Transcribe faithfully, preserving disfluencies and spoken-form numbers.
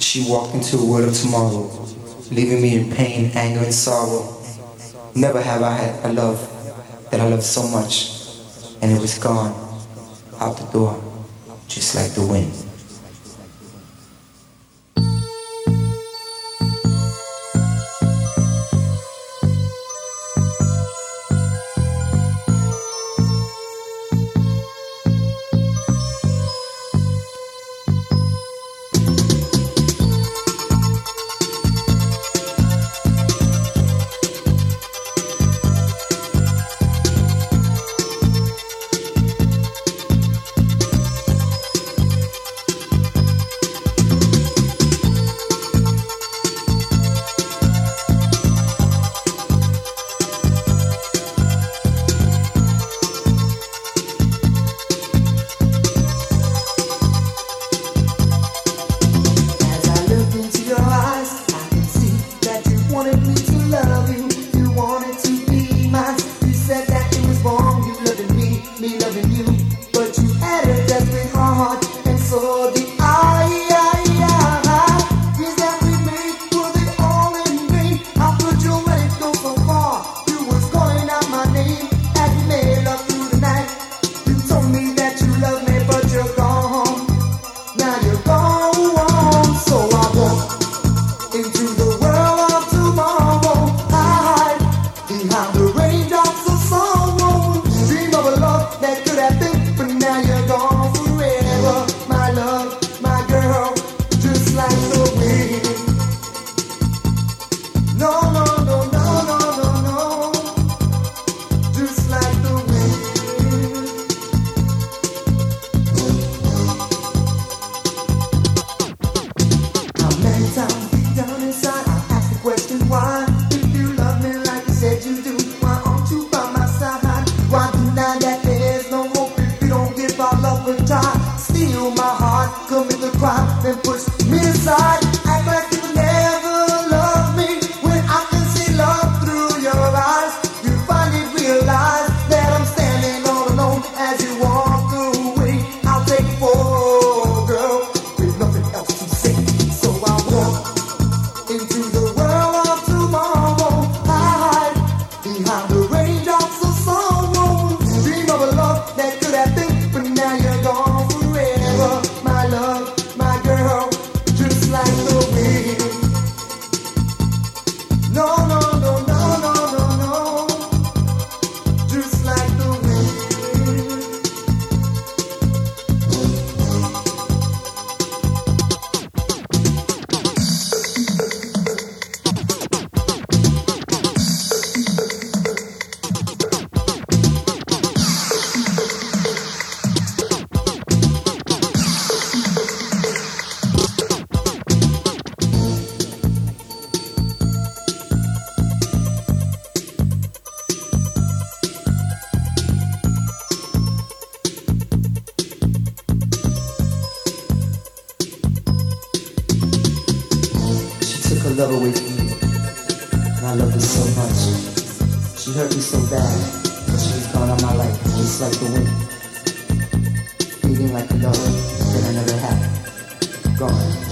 She walked into a world of tomorrow, leaving me in pain, anger, and sorrow. Never have I had a love that I loved so much, and it was gone, out the door, just like the wind. Love away from me, and I loved her so much. She hurt me so bad, but she was gone out my life, just like the wind, feeling like a love that I never had. Gone.